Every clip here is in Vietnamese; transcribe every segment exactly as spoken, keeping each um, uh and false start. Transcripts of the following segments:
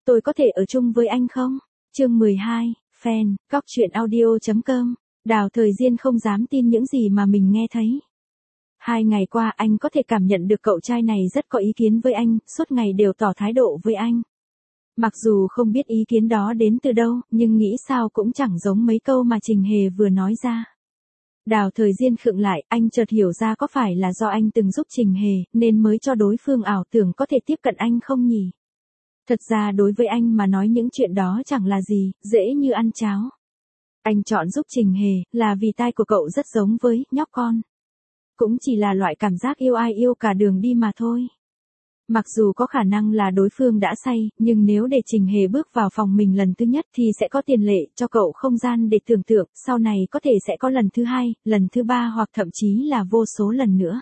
tôi có thể ở chung với anh không? Chương mười hai, fan, góc truyện audio chấm com. Đào Thời Diên không dám tin những gì mà mình nghe thấy. Hai ngày qua anh có thể cảm nhận được cậu trai này rất có ý kiến với anh, suốt ngày đều tỏ thái độ với anh. Mặc dù không biết ý kiến đó đến từ đâu, nhưng nghĩ sao cũng chẳng giống mấy câu mà Trình Hề vừa nói ra. Đào Thời Diên khựng lại, anh chợt hiểu ra có phải là do anh từng giúp Trình Hề, nên mới cho đối phương ảo tưởng có thể tiếp cận anh không nhỉ? Thật ra đối với anh mà nói những chuyện đó chẳng là gì, dễ như ăn cháo. Anh chọn giúp Trình Hề, là vì tai của cậu rất giống với nhóc con. Cũng chỉ là loại cảm giác yêu ai yêu cả đường đi mà thôi. Mặc dù có khả năng là đối phương đã say, nhưng nếu để Trình Hề bước vào phòng mình lần thứ nhất thì sẽ có tiền lệ cho cậu không gian để tưởng tượng, sau này có thể sẽ có lần thứ hai, lần thứ ba hoặc thậm chí là vô số lần nữa.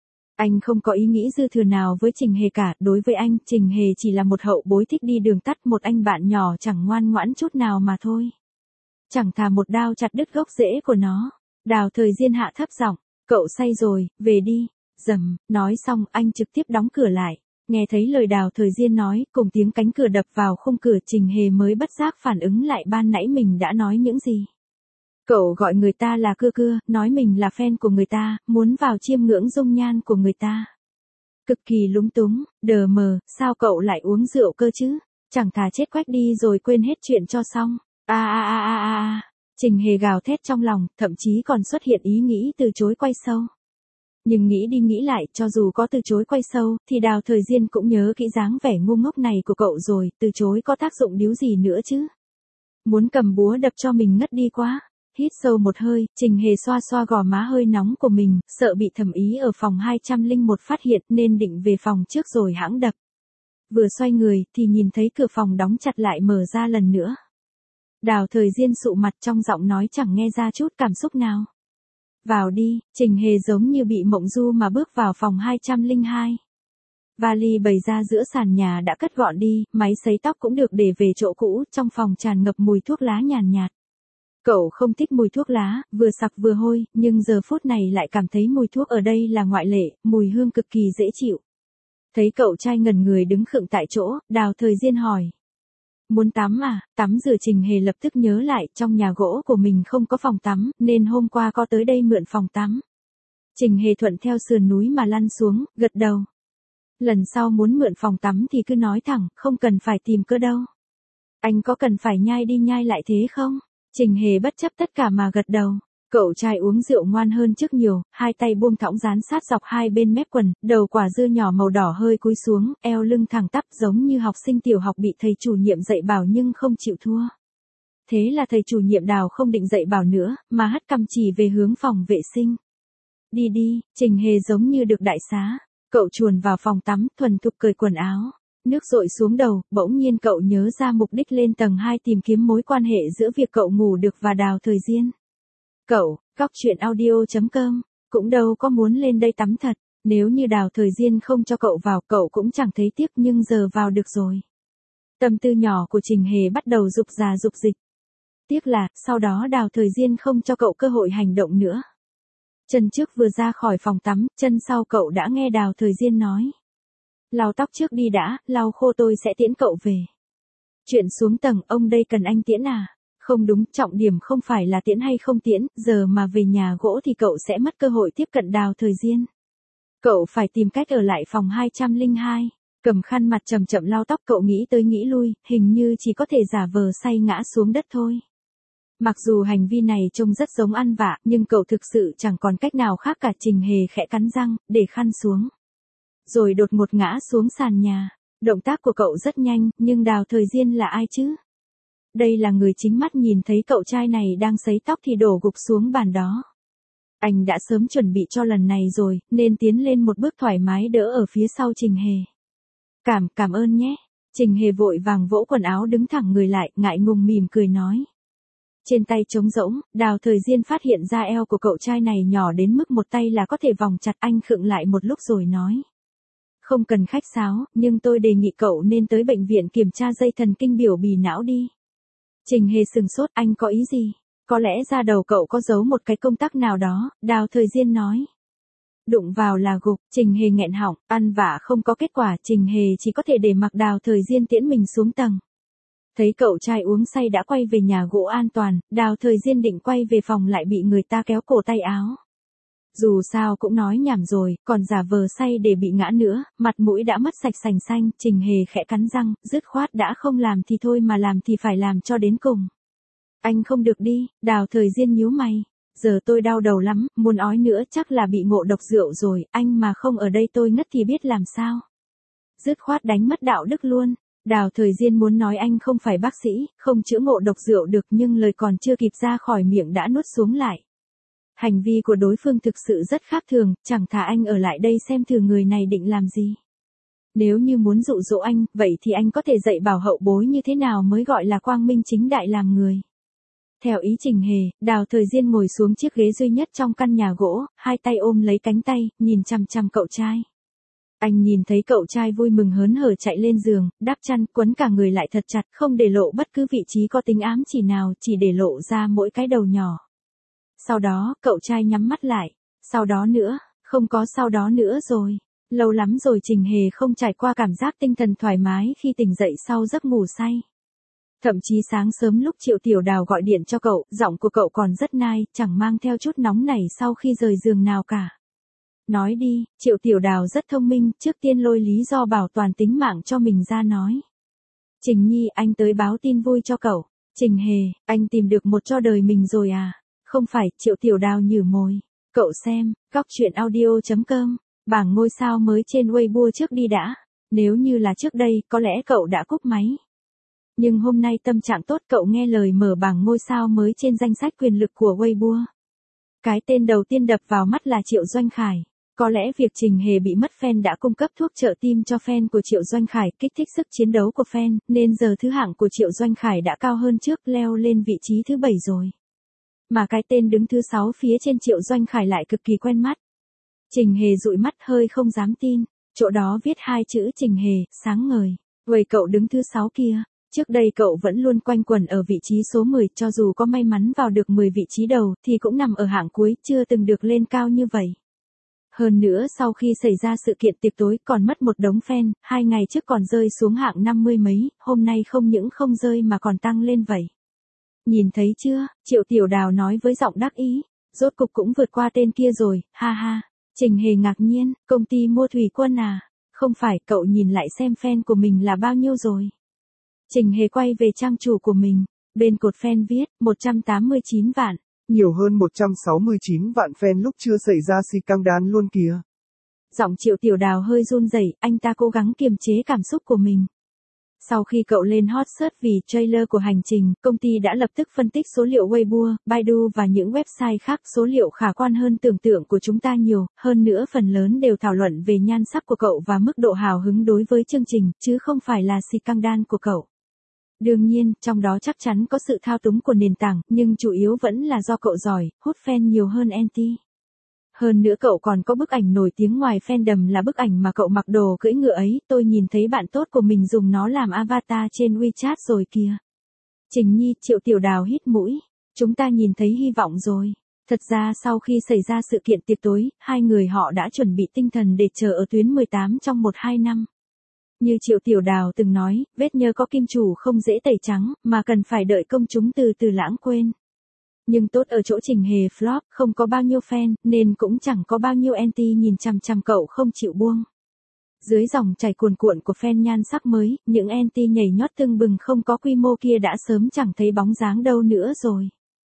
Anh không có ý nghĩ dư thừa nào với Trình Hề cả, đối với anh, Trình Hề chỉ là một hậu bối thích đi đường tắt, một anh bạn nhỏ chẳng ngoan ngoãn chút nào mà thôi. Chẳng thà một đao chặt đứt gốc rễ của nó. Đào Thời Diên hạ thấp giọng, cậu say rồi, về đi. Dầm, nói xong anh trực tiếp đóng cửa lại. Nghe thấy lời Đào Thời Diên nói, cùng tiếng cánh cửa đập vào khung cửa, Trình Hề mới bất giác phản ứng lại ban nãy mình đã nói những gì. Cậu gọi người ta là cưa cưa, nói mình là fan của người ta, muốn vào chiêm ngưỡng dung nhan của người ta. Cực kỳ lúng túng, đờ mờ, sao cậu lại uống rượu cơ chứ? Chẳng thà chết quách đi rồi quên hết chuyện cho xong. A a a a a. Trình Hề gào thét trong lòng, thậm chí còn xuất hiện ý nghĩ từ chối quay show. Nhưng nghĩ đi nghĩ lại, cho dù có từ chối quay show, thì Đào Thời Diên cũng nhớ kỹ dáng vẻ ngu ngốc này của cậu rồi, từ chối có tác dụng điếu gì nữa chứ. Muốn cầm búa đập cho mình ngất đi quá. Hít sâu một hơi, Trình Hề xoa xoa gò má hơi nóng của mình, sợ bị thẩm ý ở phòng hai trăm lẻ một phát hiện nên định về phòng trước rồi hãng đập. Vừa xoay người thì nhìn thấy cửa phòng đóng chặt lại mở ra lần nữa. Đào Thời Diên sụ mặt, trong giọng nói chẳng nghe ra chút cảm xúc nào. Vào đi, Trình Hề giống như bị mộng du mà bước vào phòng hai trăm lẻ hai. Vali bày ra giữa sàn nhà đã cất gọn đi, máy sấy tóc cũng được để về chỗ cũ, trong phòng tràn ngập mùi thuốc lá nhàn nhạt. Cậu không thích mùi thuốc lá, vừa sặc vừa hôi, nhưng giờ phút này lại cảm thấy mùi thuốc ở đây là ngoại lệ, mùi hương cực kỳ dễ chịu. Thấy cậu trai ngẩn người đứng khựng tại chỗ, Đào Thời Diên hỏi. Muốn tắm à? Tắm rửa. Trình Hề lập tức nhớ lại, trong nhà gỗ của mình không có phòng tắm, nên hôm qua có tới đây mượn phòng tắm. Trình Hề thuận theo sườn núi mà lăn xuống, gật đầu. Lần sau muốn mượn phòng tắm thì cứ nói thẳng, không cần phải tìm cớ đâu. Anh có cần phải nhai đi nhai lại thế không? Trình Hề bất chấp tất cả mà gật đầu. Cậu trai uống rượu ngoan hơn trước nhiều, hai tay buông thõng dán sát dọc hai bên mép quần, đầu quả dưa nhỏ màu đỏ hơi cúi xuống, eo lưng thẳng tắp giống như học sinh tiểu học bị thầy chủ nhiệm dạy bảo nhưng không chịu thua. Thế là thầy chủ nhiệm Đào không định dạy bảo nữa, mà hất cằm chỉ về hướng phòng vệ sinh. Đi đi, Trình Hề giống như được đại xá. Cậu chuồn vào phòng tắm, thuần thục cởi quần áo. Nước dội xuống đầu, bỗng nhiên cậu nhớ ra mục đích lên tầng hai tìm kiếm mối quan hệ giữa việc cậu ngủ được và Đào Thời Diên. Cậu, góc truyện audio chấm com, cũng đâu có muốn lên đây tắm thật, nếu như Đào Thời Diên không cho cậu vào cậu cũng chẳng thấy tiếc nhưng giờ vào được rồi. Tâm tư nhỏ của Trình Hề bắt đầu rục rà rục dịch. Tiếc là, sau đó Đào Thời Diên không cho cậu cơ hội hành động nữa. Chân trước vừa ra khỏi phòng tắm, chân sau cậu đã nghe Đào Thời Diên nói. Lau tóc trước đi đã, lau khô tôi sẽ tiễn cậu về. Chuyện xuống tầng, ông đây cần anh tiễn à? Không đúng, trọng điểm không phải là tiễn hay không tiễn, giờ mà về nhà gỗ thì cậu sẽ mất cơ hội tiếp cận Đào Thời Diên. Cậu phải tìm cách ở lại phòng hai trăm lẻ hai. Cầm khăn mặt chậm chậm lau tóc, cậu nghĩ tới nghĩ lui, hình như chỉ có thể giả vờ say ngã xuống đất thôi. Mặc dù hành vi này trông rất giống ăn vạ, nhưng cậu thực sự chẳng còn cách nào khác cả. Trình Hề khẽ cắn răng, để khăn xuống. Rồi đột ngột ngã xuống sàn nhà. Động tác của cậu rất nhanh, nhưng Đào Thời Diên là ai chứ? Đây là người chính mắt nhìn thấy cậu trai này đang sấy tóc thì đổ gục xuống bàn đó. Anh đã sớm chuẩn bị cho lần này rồi, nên tiến lên một bước thoải mái đỡ ở phía sau Trình Hề. Cảm, cảm ơn nhé. Trình Hề vội vàng vỗ quần áo đứng thẳng người lại, ngại ngùng mỉm cười nói. Trên tay trống rỗng, Đào Thời Diên phát hiện ra eo của cậu trai này nhỏ đến mức một tay là có thể vòng chặt. Anh khựng lại một lúc rồi nói. Không cần khách sáo, nhưng tôi đề nghị cậu nên tới bệnh viện kiểm tra dây thần kinh biểu bì não đi. Trình Hề sừng sốt, anh có ý gì? Có lẽ da đầu cậu có giấu một cái công tắc nào đó, Đào Thời Diên nói. Đụng vào là gục, Trình Hề nghẹn họng, ăn vạ không có kết quả, Trình Hề chỉ có thể để mặc Đào Thời Diên tiễn mình xuống tầng. Thấy cậu trai uống say đã quay về nhà gỗ an toàn, Đào Thời Diên định quay về phòng lại bị người ta kéo cổ tay áo. Dù sao cũng nói nhảm rồi, còn giả vờ say để bị ngã nữa, mặt mũi đã mất sạch sành xanh, Trình Hề khẽ cắn răng, dứt khoát đã không làm thì thôi mà làm thì phải làm cho đến cùng. Anh không được đi, Đào Thời Diên nhíu mày. Giờ tôi đau đầu lắm, muốn ói nữa chắc là bị ngộ độc rượu rồi, anh mà không ở đây tôi ngất thì biết làm sao. Dứt khoát đánh mất đạo đức luôn. Đào Thời Diên muốn nói anh không phải bác sĩ, không chữa ngộ độc rượu được nhưng lời còn chưa kịp ra khỏi miệng đã nuốt xuống lại. Hành vi của đối phương thực sự rất khác thường, chẳng thà anh ở lại đây xem thử người này định làm gì. Nếu như muốn dụ dỗ anh, vậy thì anh có thể dạy bảo hậu bối như thế nào mới gọi là quang minh chính đại làm người. Theo ý Trình Hề, Đào Thời Diên ngồi xuống chiếc ghế duy nhất trong căn nhà gỗ, hai tay ôm lấy cánh tay, nhìn chằm chằm cậu trai. Anh nhìn thấy cậu trai vui mừng hớn hở chạy lên giường, đắp chăn, quấn cả người lại thật chặt, không để lộ bất cứ vị trí có tính ám chỉ nào, chỉ để lộ ra mỗi cái đầu nhỏ. Sau đó, cậu trai nhắm mắt lại. Sau đó nữa, không có sau đó nữa rồi. Lâu lắm rồi Trình Hề không trải qua cảm giác tinh thần thoải mái khi tỉnh dậy sau giấc ngủ say. Thậm chí sáng sớm lúc Triệu Tiểu Đào gọi điện cho cậu, giọng của cậu còn rất nai, chẳng mang theo chút nóng nảy sau khi rời giường nào cả. Nói đi, Triệu Tiểu Đào rất thông minh, trước tiên lôi lý do bảo toàn tính mạng cho mình ra nói. Trình Nhi, anh tới báo tin vui cho cậu. Trình Hề, anh tìm được một cho đời mình rồi à? Không phải, Triệu Tiểu Đào nhử môi. Cậu xem, góc chuyện audio chấm com, bảng ngôi sao mới trên Weibo trước đi đã. Nếu như là trước đây, có lẽ cậu đã cúp máy. Nhưng hôm nay tâm trạng tốt, cậu nghe lời mở bảng ngôi sao mới trên danh sách quyền lực của Weibo. Cái tên đầu tiên đập vào mắt là Triệu Doanh Khải. Có lẽ việc Trình Hề bị mất fan đã cung cấp thuốc trợ tim cho fan của Triệu Doanh Khải, kích thích sức chiến đấu của fan, nên giờ thứ hạng của Triệu Doanh Khải đã cao hơn trước, leo lên vị trí thứ bảy rồi. Mà cái tên đứng thứ sáu phía trên Triệu Doanh Khải lại cực kỳ quen mắt. Trình Hề dụi mắt hơi không dám tin, chỗ đó viết hai chữ Trình Hề, sáng ngời. Vậy cậu đứng thứ sáu kia. Trước đây cậu vẫn luôn quanh quẩn ở vị trí số mười, cho dù có may mắn vào được mười vị trí đầu thì cũng nằm ở hạng cuối, chưa từng được lên cao như vậy. Hơn nữa sau khi xảy ra sự kiện tiệc tối còn mất một đống fan, hai ngày trước còn rơi xuống hạng năm mươi mấy, hôm nay không những không rơi mà còn tăng lên vậy. Nhìn thấy chưa, Triệu Tiểu Đào nói với giọng đắc ý, rốt cục cũng vượt qua tên kia rồi, ha ha. Trình Hề ngạc nhiên, công ty mua thủy quân à? Không phải, cậu nhìn lại xem fan của mình là bao nhiêu rồi. Trình Hề quay về trang chủ của mình, bên cột fan viết, một trăm tám mươi chín vạn. Nhiều hơn một trăm sáu mươi chín vạn fan lúc chưa xảy ra scandal luôn kìa. Giọng Triệu Tiểu Đào hơi run rẩy, anh ta cố gắng kiềm chế cảm xúc của mình. Sau khi cậu lên hot search vì trailer của hành trình, công ty đã lập tức phân tích số liệu Weibo, Baidu và những website khác, số liệu khả quan hơn tưởng tượng của chúng ta nhiều, hơn nữa phần lớn đều thảo luận về nhan sắc của cậu và mức độ hào hứng đối với chương trình, chứ không phải là scandal của cậu. Đương nhiên, trong đó chắc chắn có sự thao túng của nền tảng, nhưng chủ yếu vẫn là do cậu giỏi, hút fan nhiều hơn anti. Hơn nữa cậu còn có bức ảnh nổi tiếng ngoài fandom là bức ảnh mà cậu mặc đồ cưỡi ngựa ấy, tôi nhìn thấy bạn tốt của mình dùng nó làm avatar trên WeChat rồi kìa. Trình Nhi, Triệu Tiểu Đào hít mũi. Chúng ta nhìn thấy hy vọng rồi. Thật ra sau khi xảy ra sự kiện tiệc tối, hai người họ đã chuẩn bị tinh thần để chờ ở tuyến mười tám trong một hai năm. Như Triệu Tiểu Đào từng nói, vết nhơ có kim chủ không dễ tẩy trắng, mà cần phải đợi công chúng từ từ lãng quên. Nhưng tốt ở chỗ Trình Hề flop, không có bao nhiêu fan, nên cũng chẳng có bao nhiêu anti nhìn chằm chằm cậu không chịu buông. Dưới dòng chảy cuồn cuộn của fan nhan sắc mới, những anti nhảy nhót tưng bừng không có quy mô kia đã sớm chẳng thấy bóng dáng đâu nữa rồi.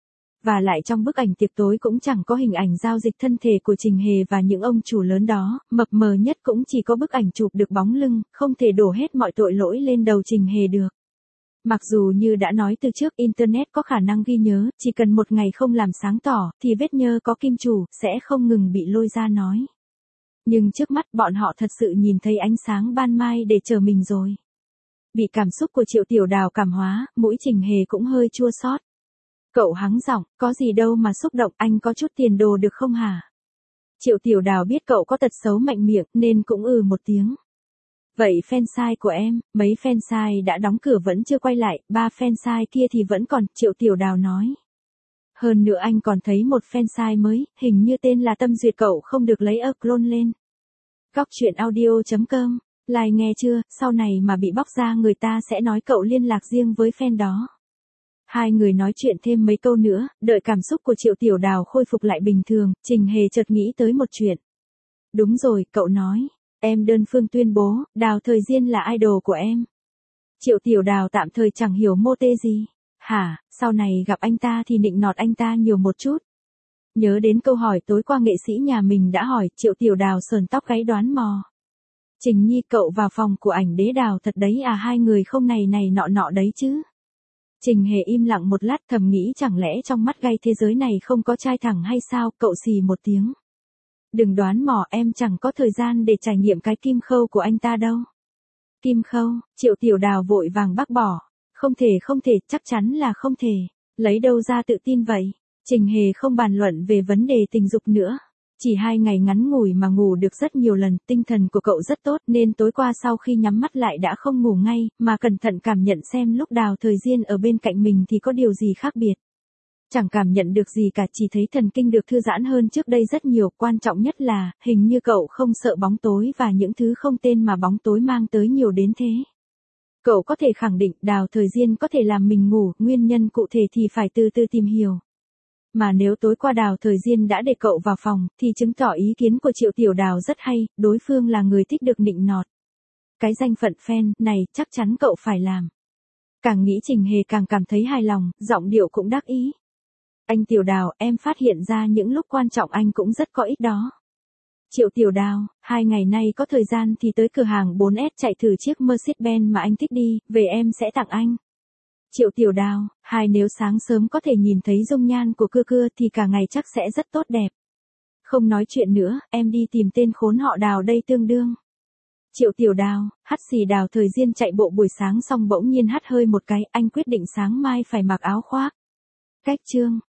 Và lại trong bức ảnh tiệc tối cũng chẳng có hình ảnh giao dịch thân thể của Trình Hề và những ông chủ lớn đó, mập mờ nhất cũng chỉ có bức ảnh chụp được bóng lưng, không thể đổ hết mọi tội lỗi lên đầu Trình Hề được. Mặc dù như đã nói từ trước, Internet có khả năng ghi nhớ, chỉ cần một ngày không làm sáng tỏ, thì vết nhơ có kim chủ, sẽ không ngừng bị lôi ra nói. Nhưng trước mắt bọn họ thật sự nhìn thấy ánh sáng ban mai để chờ mình rồi. Bị cảm xúc của Triệu Tiểu Đào cảm hóa, mũi Trình Hề cũng hơi chua xót. Cậu hắng giọng, có gì đâu mà xúc động, anh có chút tiền đồ được không hả? Triệu Tiểu Đào biết cậu có tật xấu mạnh miệng, nên cũng ừ một tiếng. Vậy fansite của em, mấy fansite đã đóng cửa vẫn chưa quay lại, ba fansite kia thì vẫn còn, Triệu Tiểu Đào nói. Hơn nữa anh còn thấy một fansite mới, hình như tên là Tâm Duyệt, cậu không được lấy ơ clone lên. Góc chuyện audio chấm com Like nghe chưa, sau này mà bị bóc ra người ta sẽ nói cậu liên lạc riêng với fan đó. Hai người nói chuyện thêm mấy câu nữa, đợi cảm xúc của Triệu Tiểu Đào khôi phục lại bình thường, Trình Hề chợt nghĩ tới một chuyện. Đúng rồi, cậu nói, em đơn phương tuyên bố, Đào Thời Diên là idol của em. Triệu Tiểu Đào tạm thời chẳng hiểu mô tê gì. Hả, sau này gặp anh ta thì nịnh nọt anh ta nhiều một chút. Nhớ đến câu hỏi tối qua nghệ sĩ nhà mình đã hỏi, Triệu Tiểu Đào sờn tóc gáy đoán mò. Trình Nhi cậu vào phòng của ảnh đế Đào thật đấy à, hai người không này này nọ nọ đấy chứ. Trình Hề im lặng một lát thầm nghĩ chẳng lẽ trong mắt gay thế giới này không có trai thẳng hay sao, cậu xì một tiếng. Đừng đoán mò, em chẳng có thời gian để trải nghiệm cái kim khâu của anh ta đâu. Kim khâu, Triệu Tiểu Đào vội vàng bác bỏ. Không thể không thể, chắc chắn là không thể. Lấy đâu ra tự tin vậy? Trình Hề không bàn luận về vấn đề tình dục nữa. Chỉ hai ngày ngắn ngủi mà ngủ được rất nhiều lần, tinh thần của cậu rất tốt nên tối qua sau khi nhắm mắt lại đã không ngủ ngay, mà cẩn thận cảm nhận xem lúc Đào Thời Diên ở bên cạnh mình thì có điều gì khác biệt. Chẳng cảm nhận được gì cả, chỉ thấy thần kinh được thư giãn hơn trước đây rất nhiều, quan trọng nhất là, hình như cậu không sợ bóng tối và những thứ không tên mà bóng tối mang tới nhiều đến thế. Cậu có thể khẳng định Đào Thời Diên có thể làm mình ngủ, nguyên nhân cụ thể thì phải từ từ tìm hiểu. Mà nếu tối qua Đào Thời Diên đã để cậu vào phòng, thì chứng tỏ ý kiến của Triệu Tiểu Đào rất hay, đối phương là người thích được nịnh nọt. Cái danh phận fan này chắc chắn cậu phải làm. Càng nghĩ Trình Hề càng cảm thấy hài lòng, giọng điệu cũng đắc ý. Anh Tiểu Đào, em phát hiện ra những lúc quan trọng anh cũng rất có ích đó. Triệu Tiểu Đào, hai ngày nay có thời gian thì tới cửa hàng bốn S chạy thử chiếc Mercedes-Benz mà anh thích đi, về em sẽ tặng anh. Triệu Tiểu Đào, hai nếu sáng sớm có thể nhìn thấy dung nhan của cưa cưa thì cả ngày chắc sẽ rất tốt đẹp. Không nói chuyện nữa, em đi tìm tên khốn họ Đào đây tương đương. Triệu Tiểu Đào, hắt xì Đào Thời Diên chạy bộ buổi sáng xong bỗng nhiên hắt hơi một cái, anh quyết định sáng mai phải mặc áo khoác. Cách chương.